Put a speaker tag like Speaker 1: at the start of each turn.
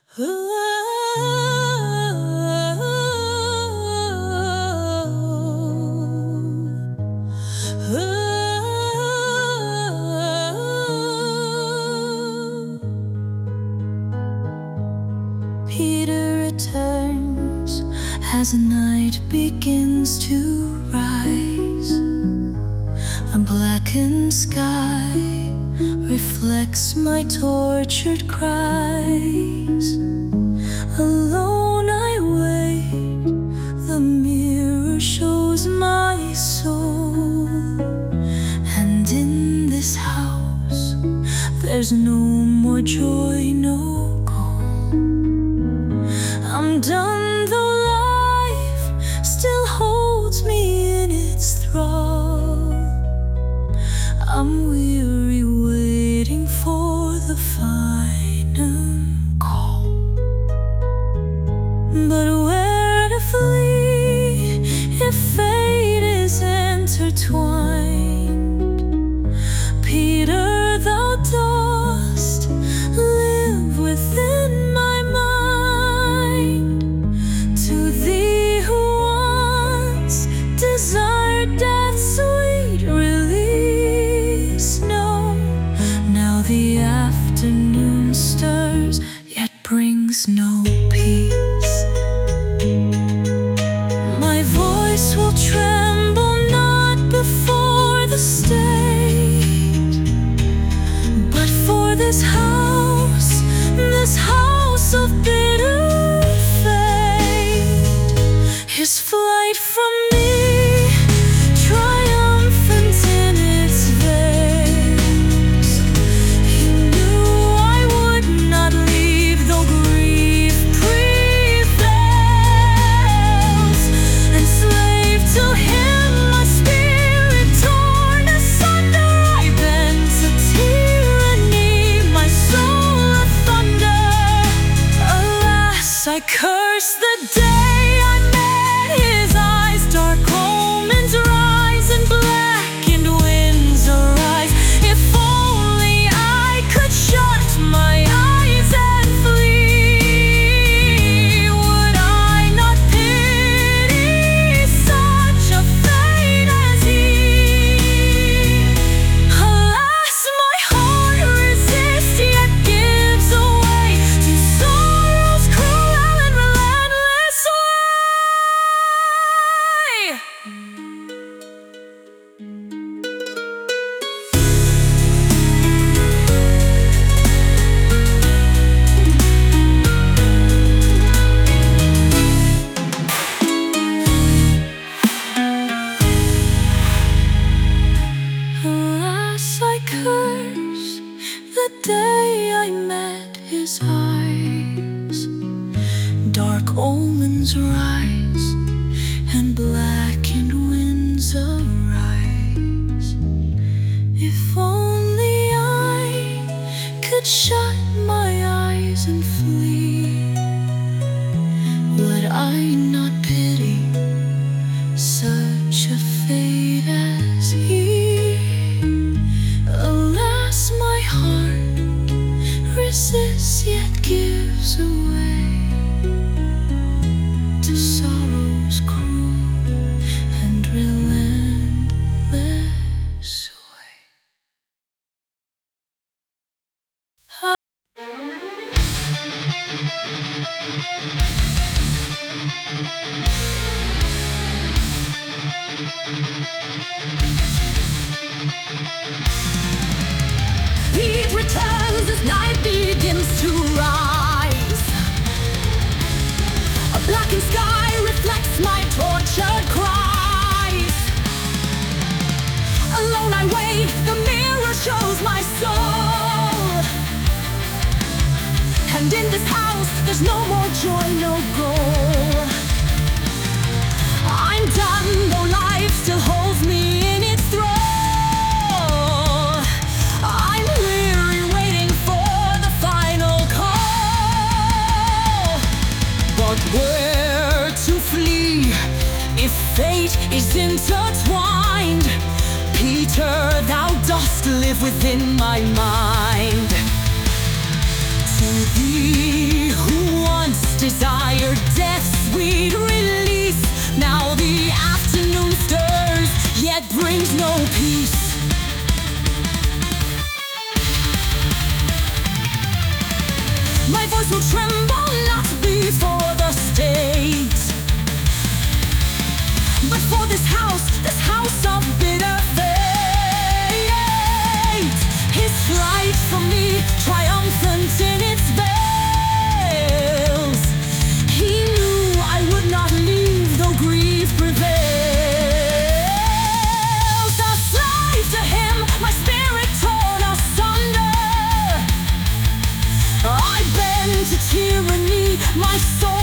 Speaker 1: Peter returns as the night begins to rise. A blackened sky reflects my tortured cries. Alone I wait, the mirror shows my soul. And in this house, there's no more joy, no goal. I'm done, though life still holds me in its thrall. I'm weary waiting for the final call. But where to flee if fate is intertwined? Peter, thou dost live within my mind. To thee who once desired death's sweet release, no, now the afternoon stirs, yet brings no peace. My voice will tremble not before the state, but for this house of bitter fate. His flight from me, triumphant in its veils. He knew I would not leave, though grief prevails. Enslaved to him, my spirit torn asunder, I bend to tyranny, my soul a thunder. Alas, I curse the day I met his eyes. Dark omens rise and blackened winds arise. If only I could shut my eyes and flee, would I not pity such a fate as he? Alas, my heart resists, yet gives away to sorrow's cruel and relentless way. Alas, I curse the day I met his eyes. Dark omens rise and blackened winds arise. If only I could shut my eyes and flee, would I not pity such a fate as he? Alas, my heart resists, yet gives away to sorrow's cruel and relentless way.
Speaker 2: He returns as night begins to rise. A blackened sky reflects my tortured cries. Alone I wait, the mirror shows my soul. And in this house, there's no more joy, no goal. I'm done, though life still holds me in its thrall. I'm weary waiting for the final call. But where to flee if fate is intertwined? Peter, thou dost live within my mind. To thee who
Speaker 1: My voice will tremble not before the state, but for this house of bitter fate. His flight from me, triumphant in its veils. He knew I would not leave, though grief prevails. A slave to him, my spirit torn asunder. I bend to tyranny, my soul